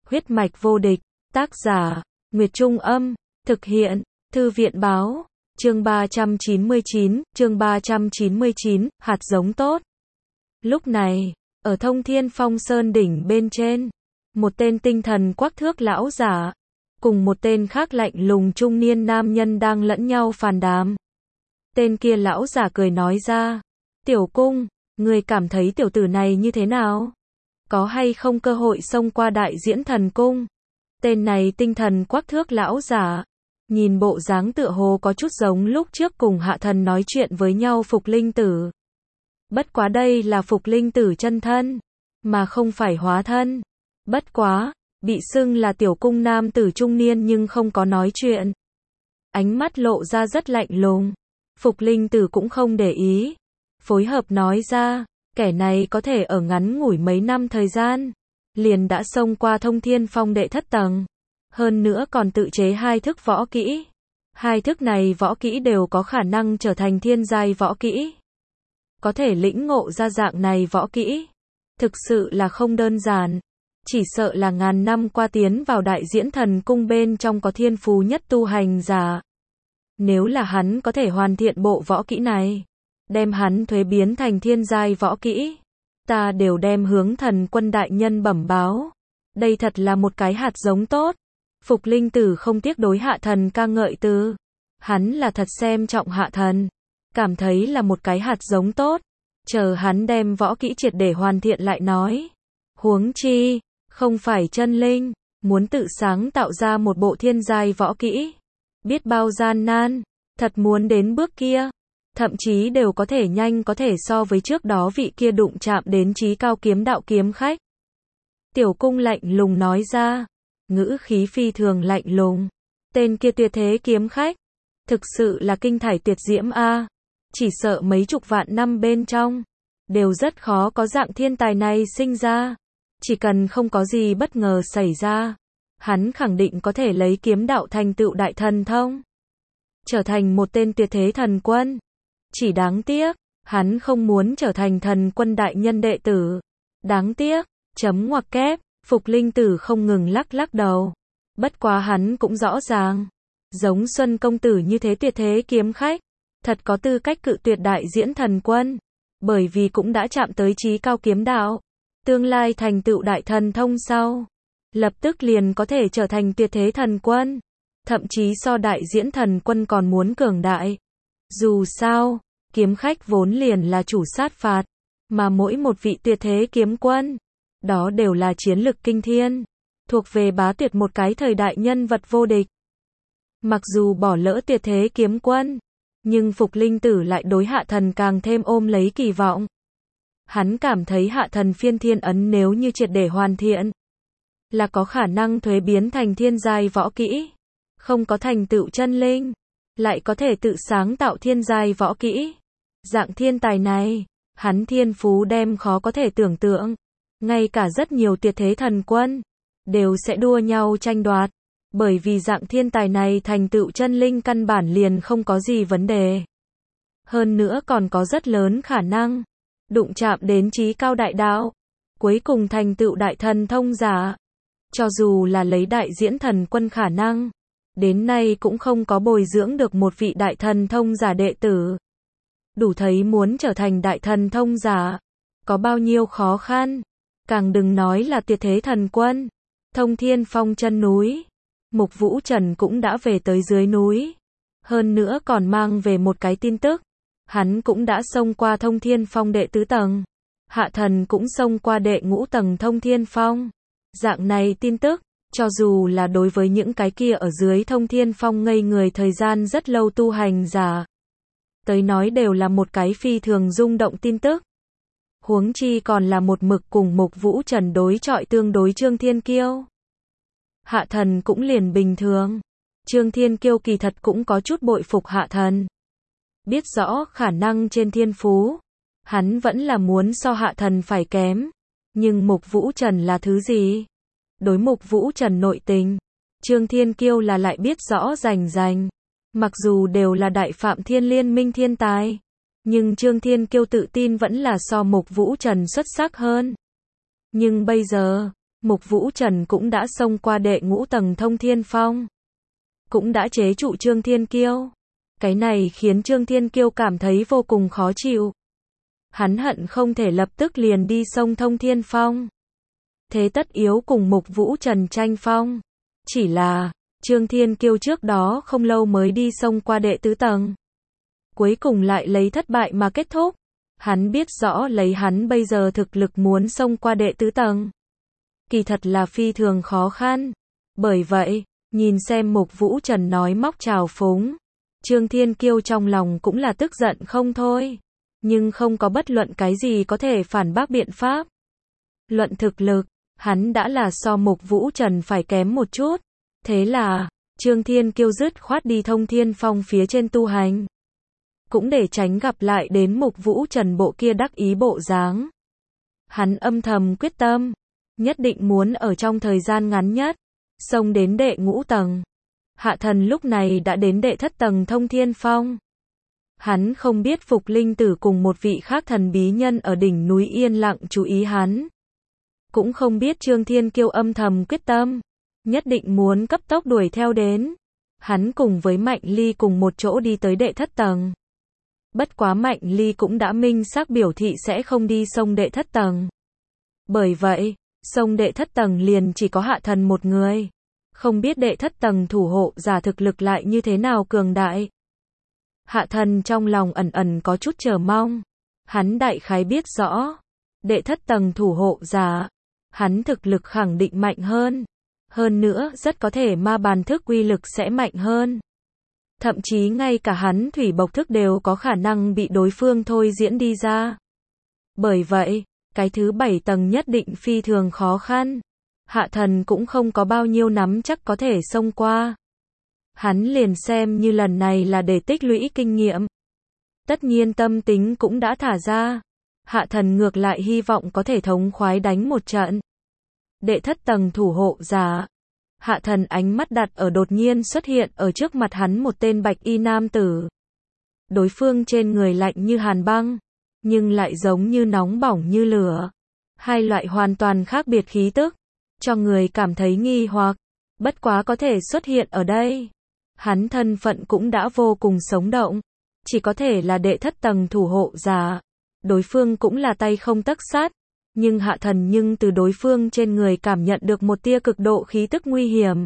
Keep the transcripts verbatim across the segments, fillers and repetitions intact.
Huyết mạch vô địch, tác giả, Nguyệt Trung Âm, thực hiện, Thư viện Báo, chương ba trăm chín mươi chín, chương ba trăm chín mươi chín, hạt giống tốt. Lúc này, ở Thông Thiên Phong Sơn đỉnh bên trên, một tên tinh thần quắc thước lão giả, cùng một tên khác lạnh lùng trung niên nam nhân đang lẫn nhau phàn đàm. Tên kia lão giả cười nói ra, tiểu cung, người cảm thấy tiểu tử này như thế nào? Có hay không cơ hội xông qua đại diễn thần cung? Tên này tinh thần quắc thước lão giả, nhìn bộ dáng tựa hồ có chút giống lúc trước cùng hạ thần nói chuyện với nhau Phục Linh Tử. Bất quá đây là Phục Linh Tử chân thân, mà không phải hóa thân. Bất quá, bị xưng là tiểu cung nam tử trung niên nhưng không có nói chuyện. Ánh mắt lộ ra rất lạnh lùng. Phục Linh Tử cũng không để ý. Phối hợp nói ra, kẻ này có thể ở ngắn ngủi mấy năm thời gian, liền đã xông qua Thông Thiên Phong đệ thất tầng. Hơn nữa còn tự chế hai thức võ kỹ. Hai thức này võ kỹ đều có khả năng trở thành thiên giai võ kỹ. Có thể lĩnh ngộ ra dạng này võ kỹ, thực sự là không đơn giản. Chỉ sợ là ngàn năm qua tiến vào đại diễn thần cung bên trong có thiên phú nhất tu hành giả. Nếu là hắn có thể hoàn thiện bộ võ kỹ này, đem hắn thuế biến thành thiên giai võ kỹ, ta đều đem hướng Thần Quân đại nhân bẩm báo. Đây thật là một cái hạt giống tốt. Phục Linh Tử không tiếc đối hạ thần ca ngợi từ. Hắn là thật xem trọng hạ thần, cảm thấy là một cái hạt giống tốt. Chờ hắn đem võ kỹ triệt để hoàn thiện lại nói. Huống chi, không phải chân linh, muốn tự sáng tạo ra một bộ thiên giai võ kỹ. Biết bao gian nan, thật muốn đến bước kia. Thậm chí đều có thể nhanh có thể so với trước đó vị kia đụng chạm đến chí cao kiếm đạo kiếm khách. Tiểu cung lạnh lùng nói ra, ngữ khí phi thường lạnh lùng. Tên kia tuyệt thế kiếm khách, thực sự là kinh thải tuyệt diễm a. Chỉ sợ mấy chục vạn năm bên trong, đều rất khó có dạng thiên tài này sinh ra. Chỉ cần không có gì bất ngờ xảy ra, hắn khẳng định có thể lấy kiếm đạo thành tựu đại thần thông, trở thành một tên tuyệt thế thần quân. Chỉ đáng tiếc, hắn không muốn trở thành Thần Quân đại nhân đệ tử. Đáng tiếc, chấm ngoặc kép, Phục Linh Tử không ngừng lắc lắc đầu. Bất quá hắn cũng rõ ràng, giống Xuân công tử như thế tuyệt thế kiếm khách, thật có tư cách cự tuyệt đại diễn thần quân, bởi vì cũng đã chạm tới chí cao kiếm đạo. Tương lai thành tựu đại thần thông sau, lập tức liền có thể trở thành tuyệt thế thần quân, thậm chí so đại diễn thần quân còn muốn cường đại. Dù sao, kiếm khách vốn liền là chủ sát phạt, mà mỗi một vị tuyệt thế kiếm quân, đó đều là chiến lực kinh thiên, thuộc về bá tuyệt một cái thời đại nhân vật vô địch. Mặc dù bỏ lỡ tuyệt thế kiếm quân, nhưng Phục Linh Tử lại đối hạ thần càng thêm ôm lấy kỳ vọng. Hắn cảm thấy hạ thần phiên thiên ấn nếu như triệt để hoàn thiện, là có khả năng thuế biến thành thiên giai võ kỹ. Không có thành tựu chân linh, lại có thể tự sáng tạo thiên giai võ kỹ. Dạng thiên tài này, hắn thiên phú đem khó có thể tưởng tượng. Ngay cả rất nhiều tuyệt thế thần quân, đều sẽ đua nhau tranh đoạt. Bởi vì dạng thiên tài này thành tựu chân linh căn bản liền không có gì vấn đề. Hơn nữa còn có rất lớn khả năng đụng chạm đến chí cao đại đạo, cuối cùng thành tựu đại thần thông giả. Cho dù là lấy đại diễn thần quân khả năng, đến nay cũng không có bồi dưỡng được một vị đại thần thông giả đệ tử. Đủ thấy muốn trở thành đại thần thông giả, có bao nhiêu khó khăn. Càng đừng nói là tuyệt thế thần quân. Thông Thiên Phong chân núi, Mục Vũ Trần cũng đã về tới dưới núi. Hơn nữa còn mang về một cái tin tức. Hắn cũng đã xông qua Thông Thiên Phong đệ tứ tầng. Hạ thần cũng xông qua đệ ngũ tầng Thông Thiên Phong. Dạng này tin tức, cho dù là đối với những cái kia ở dưới Thông Thiên Phong ngây người thời gian rất lâu tu hành giả, tới nói đều là một cái phi thường rung động tin tức. Huống chi còn là một mực cùng Mục Vũ Trần đối chọi tương đối Trương Thiên Kiêu. Hạ thần cũng liền bình thường. Trương Thiên Kiêu kỳ thật cũng có chút bội phục hạ thần. Biết rõ khả năng trên thiên phú, hắn vẫn là muốn so hạ thần phải kém. Nhưng Mục Vũ Trần là thứ gì? Đối Mục Vũ Trần nội tình, Trương Thiên Kiêu là lại biết rõ rành rành. Mặc dù đều là đại phạm thiên liên minh thiên tài, nhưng Trương Thiên Kiêu tự tin vẫn là so Mục Vũ Trần xuất sắc hơn. Nhưng bây giờ, Mục Vũ Trần cũng đã xông qua đệ ngũ tầng thông thiên phong. Cũng đã chế trụ Trương Thiên Kiêu. Cái này khiến Trương Thiên Kiêu cảm thấy vô cùng khó chịu. Hắn hận không thể lập tức liền đi xông thông thiên phong. Thế tất yếu cùng Mục Vũ Trần tranh phong. Chỉ là, Trương Thiên Kiêu trước đó không lâu mới đi xông qua đệ tứ tầng. Cuối cùng lại lấy thất bại mà kết thúc. Hắn biết rõ lấy hắn bây giờ thực lực muốn xông qua đệ tứ tầng. Kỳ thật là phi thường khó khăn. Bởi vậy, nhìn xem Mục Vũ Trần nói móc trào phúng. Trương Thiên Kiêu trong lòng cũng là tức giận không thôi. Nhưng không có bất luận cái gì có thể phản bác biện pháp. Luận thực lực, hắn đã là so Mục Vũ Trần phải kém một chút. Thế là, Trương Thiên Kiêu dứt khoát đi thông thiên phong phía trên tu hành. Cũng để tránh gặp lại đến Mục Vũ Trần bộ kia đắc ý bộ dáng. Hắn âm thầm quyết tâm, nhất định muốn ở trong thời gian ngắn nhất, xông đến đệ ngũ tầng. Hạ Thần lúc này đã đến đệ thất tầng thông thiên phong. Hắn không biết Phục Linh Tử cùng một vị khác thần bí nhân ở đỉnh núi yên lặng chú ý hắn. Cũng không biết Trương Thiên Kiêu âm thầm quyết tâm, nhất định muốn cấp tốc đuổi theo đến. Hắn cùng với Mạnh Ly cùng một chỗ đi tới đệ thất tầng. Bất quá Mạnh Ly cũng đã minh xác biểu thị sẽ không đi xông đệ thất tầng. Bởi vậy, xông đệ thất tầng liền chỉ có Hạ Thần một người. Không biết đệ thất tầng thủ hộ giả thực lực lại như thế nào cường đại. Hạ Thần trong lòng ẩn ẩn có chút chờ mong. Hắn đại khái biết rõ, đệ thất tầng thủ hộ giả, hắn thực lực khẳng định mạnh hơn. Hơn nữa, rất có thể ma bàn thức uy lực sẽ mạnh hơn. Thậm chí ngay cả hắn thủy bộc thức đều có khả năng bị đối phương thôi diễn đi ra. Bởi vậy, cái thứ bảy tầng nhất định phi thường khó khăn. Hạ Thần cũng không có bao nhiêu nắm chắc có thể xông qua. Hắn liền xem như lần này là để tích lũy kinh nghiệm. Tất nhiên tâm tính cũng đã thả ra. Hạ Thần ngược lại hy vọng có thể thống khoái đánh một trận. Đệ thất tầng thủ hộ giả. Hạ Thần ánh mắt đặt ở đột nhiên xuất hiện ở trước mặt hắn một tên bạch y nam tử. Đối phương trên người lạnh như hàn băng, nhưng lại giống như nóng bỏng như lửa. Hai loại hoàn toàn khác biệt khí tức, cho người cảm thấy nghi hoặc. Bất quá có thể xuất hiện ở đây. Hắn thân phận cũng đã vô cùng sống động. Chỉ có thể là đệ thất tầng thủ hộ giả. Đối phương cũng là tay không tấc sắt. Nhưng Hạ Thần nhưng từ đối phương trên người cảm nhận được một tia cực độ khí tức nguy hiểm.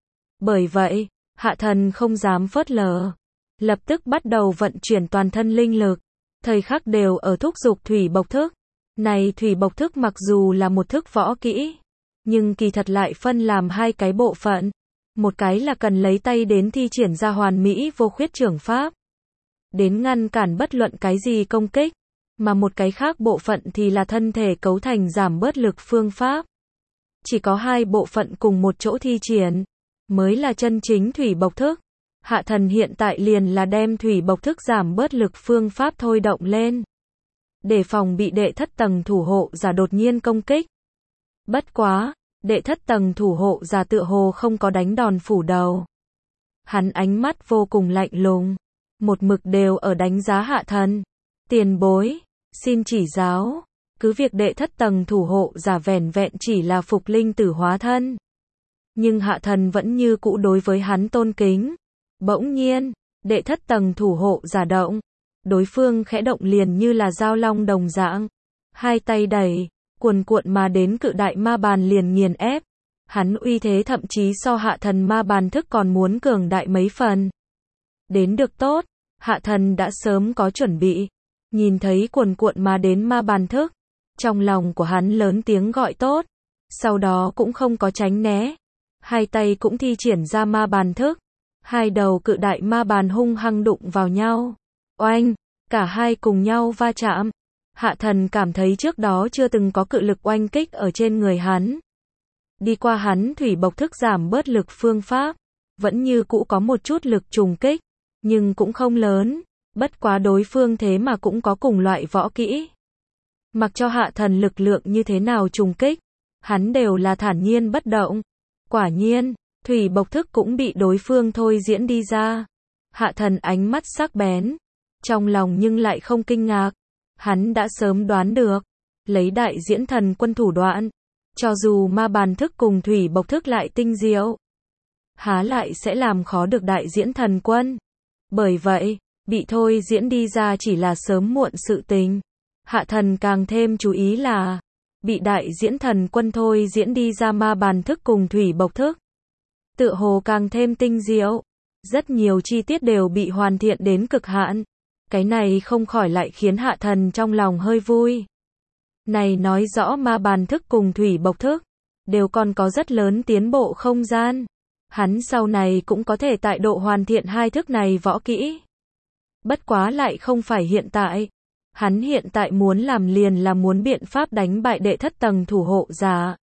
Bởi vậy, Hạ Thần không dám phớt lờ. Lập tức bắt đầu vận chuyển toàn thân linh lực. Thời khắc đều ở thúc giục thủy bộc thức. Này thủy bộc thức mặc dù là một thức võ kỹ, nhưng kỳ thật lại phân làm hai cái bộ phận. Một cái là cần lấy tay đến thi triển ra hoàn mỹ vô khuyết trưởng pháp. Đến ngăn cản bất luận cái gì công kích. Mà một cái khác bộ phận thì là thân thể cấu thành giảm bớt lực phương pháp. Chỉ có hai bộ phận cùng một chỗ thi triển, mới là chân chính thủy bộc thức. Hạ Thần hiện tại liền là đem thủy bộc thức giảm bớt lực phương pháp thôi động lên. Để phòng bị đệ thất tầng thủ hộ giả đột nhiên công kích. Bất quá, đệ thất tầng thủ hộ giả tựa hồ không có đánh đòn phủ đầu. Hắn ánh mắt vô cùng lạnh lùng. Một mực đều ở đánh giá Hạ Thần. Tiền bối, xin chỉ giáo, cứ việc đệ thất tầng thủ hộ giả vẻn vẹn chỉ là Phục Linh Tử hóa thân. Nhưng Hạ Thần vẫn như cũ đối với hắn tôn kính. Bỗng nhiên, đệ thất tầng thủ hộ giả động. Đối phương khẽ động liền như là dao long đồng dạng. Hai tay đẩy, cuồn cuộn mà đến cự đại ma bàn liền nghiền ép. Hắn uy thế thậm chí so Hạ Thần ma bàn thức còn muốn cường đại mấy phần. Đến được tốt, Hạ Thần đã sớm có chuẩn bị. Nhìn thấy cuồn cuộn mà đến ma bàn thức, trong lòng của hắn lớn tiếng gọi tốt, sau đó cũng không có tránh né, hai tay cũng thi triển ra ma bàn thức, hai đầu cự đại ma bàn hung hăng đụng vào nhau, oanh, cả hai cùng nhau va chạm. Hạ Thần cảm thấy trước đó chưa từng có cự lực oanh kích ở trên người hắn. Đi qua hắn thủy bộc thức giảm bớt lực phương pháp, vẫn như cũ có một chút lực trùng kích, nhưng cũng không lớn. Bất quá đối phương thế mà cũng có cùng loại võ kỹ. Mặc cho Hạ Thần lực lượng như thế nào trùng kích, hắn đều là thản nhiên bất động. Quả nhiên, thủy bộc thức cũng bị đối phương thôi diễn đi ra. Hạ Thần ánh mắt sắc bén, trong lòng nhưng lại không kinh ngạc. Hắn đã sớm đoán được, lấy đại diễn thần quân thủ đoạn, Cho dù ma bàn thức cùng thủy bộc thức lại tinh diệu, há lại sẽ làm khó được đại diễn thần quân. Bởi vậy, bị thôi diễn đi ra chỉ là sớm muộn sự tình. Hạ thần càng thêm chú ý là, bị đại diễn thần quân thôi diễn đi ra ma bàn thức cùng thủy bộc thức, tựa hồ càng thêm tinh diệu. Rất nhiều chi tiết đều bị hoàn thiện đến cực hạn. Cái này không khỏi lại khiến hạ thần trong lòng hơi vui. Này nói rõ ma bàn thức cùng thủy bộc thức đều còn có rất lớn tiến bộ không gian. Hắn sau này cũng có thể tại độ hoàn thiện hai thức này võ kỹ. Bất quá lại không phải hiện tại. Hắn hiện tại muốn làm liền là muốn biện pháp đánh bại đệ thất tầng thủ hộ giả.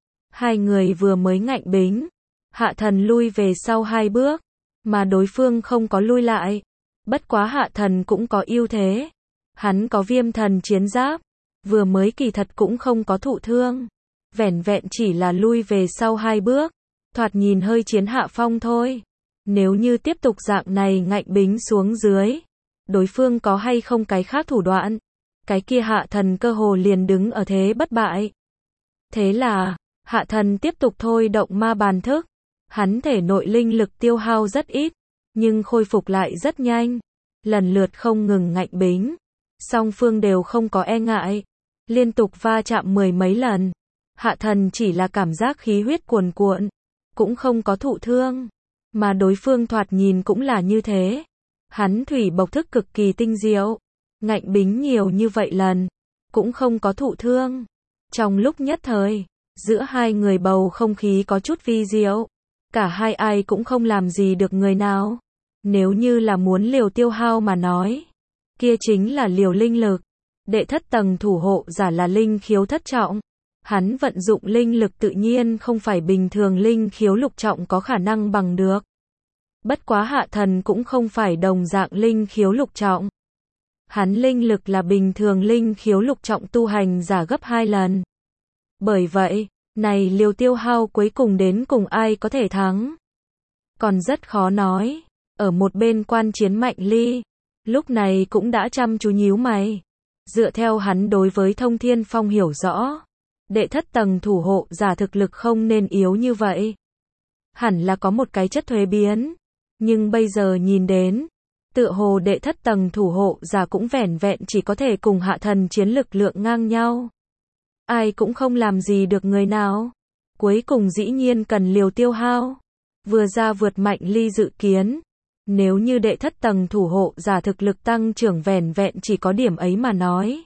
Hai người vừa mới ngạnh bính, hạ thần lui về sau hai bước, mà đối phương không có lui lại. Bất quá hạ thần cũng có ưu thế. Hắn có viêm thần chiến giáp, vừa mới kỳ thật cũng không có thụ thương. Vẻn vẹn chỉ là lui về sau hai bước, thoạt nhìn hơi chiến hạ phong thôi. Nếu như tiếp tục dạng này ngạnh bính xuống dưới, đối phương có hay không cái khác thủ đoạn, cái kia hạ thần cơ hồ liền đứng ở thế bất bại. Thế là, hạ thần tiếp tục thôi động ma bàn thức. Hắn thể nội linh lực tiêu hao rất ít, nhưng khôi phục lại rất nhanh. Lần lượt không ngừng ngạnh bính. Song phương đều không có e ngại. Liên tục va chạm mười mấy lần. Hạ thần chỉ là cảm giác khí huyết cuồn cuộn, cũng không có thụ thương. Mà đối phương thoạt nhìn cũng là như thế. Hắn thủy bộc thức cực kỳ tinh diệu. Ngạnh bính nhiều như vậy lần, cũng không có thụ thương. Trong lúc nhất thời, giữa hai người bầu không khí có chút vi diệu. Cả hai ai cũng không làm gì được người nào. Nếu như là muốn liều tiêu hao mà nói, kia chính là liều linh lực. Đệ thất tầng thủ hộ giả là linh khiếu thất trọng. Hắn vận dụng linh lực tự nhiên không phải bình thường linh khiếu lục trọng có khả năng bằng được. Bất quá hạ thần cũng không phải đồng dạng linh khiếu lục trọng. Hắn linh lực là bình thường linh khiếu lục trọng tu hành giả gấp hai lần. Bởi vậy, này liều tiêu hao cuối cùng đến cùng ai có thể thắng, còn rất khó nói. Ở một bên quan chiến Mạnh Ly, lúc này cũng đã chăm chú nhíu mày. Dựa theo hắn đối với Thông Thiên Phong hiểu rõ, đệ thất tầng thủ hộ giả thực lực không nên yếu như vậy. Hẳn là có một cái chất thuế biến. Nhưng bây giờ nhìn đến, tựa hồ đệ thất tầng thủ hộ giả cũng vẻn vẹn chỉ có thể cùng hạ thần chiến lực lượng ngang nhau. Ai cũng không làm gì được người nào. Cuối cùng dĩ nhiên cần liều tiêu hao. Vừa ra vượt Mạnh Ly dự kiến. Nếu như đệ thất tầng thủ hộ giả thực lực tăng trưởng vẻn vẹn chỉ có điểm ấy mà nói,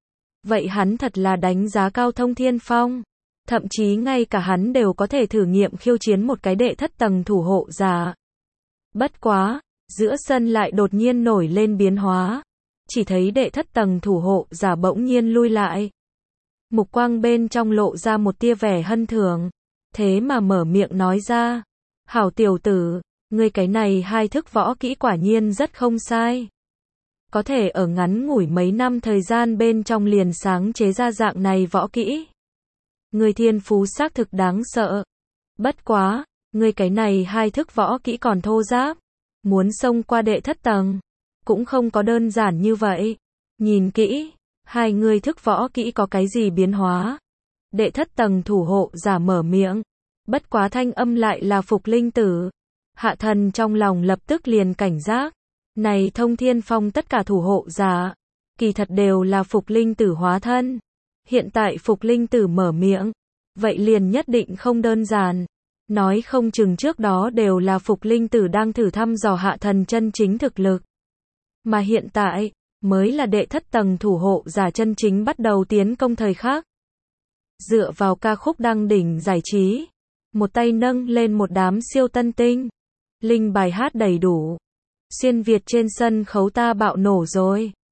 vậy hắn thật là đánh giá cao Thông Thiên Phong. Thậm chí ngay cả hắn đều có thể thử nghiệm khiêu chiến một cái đệ thất tầng thủ hộ giả. Bất quá, giữa sân lại đột nhiên nổi lên biến hóa. Chỉ thấy đệ thất tầng thủ hộ giả bỗng nhiên lui lại. Mục quang bên trong lộ ra một tia vẻ hân thường. Thế mà mở miệng nói ra, hảo tiểu tử, ngươi cái này hai thức võ kỹ quả nhiên rất không sai. Có thể ở ngắn ngủi mấy năm thời gian bên trong liền sáng chế ra dạng này võ kỹ. Ngươi thiên phú xác thực đáng sợ. Bất quá, ngươi cái này hai thức võ kỹ còn thô ráp. Muốn xông qua đệ thất tầng, cũng không có đơn giản như vậy. Nhìn kỹ, hai ngươi thức võ kỹ có cái gì biến hóa? Đệ thất tầng thủ hộ giả mở miệng. Bất quá thanh âm lại là Phục Linh Tử. Hạ thần trong lòng lập tức liền cảnh giác. Này Thông Thiên Phong tất cả thủ hộ giả, kỳ thật đều là Phục Linh Tử hóa thân. Hiện tại Phục Linh Tử mở miệng, vậy liền nhất định không đơn giản. Nói không chừng trước đó đều là Phục Linh Tử đang thử thăm dò hạ thần chân chính thực lực. Mà hiện tại, mới là đệ thất tầng thủ hộ giả chân chính bắt đầu tiến công thời khắc. Dựa vào ca khúc đăng đỉnh giải trí, một tay nâng lên một đám siêu tân tinh. Linh bài hát đầy đủ. Xuyên Việt trên sân khấu ta bạo nổ rồi.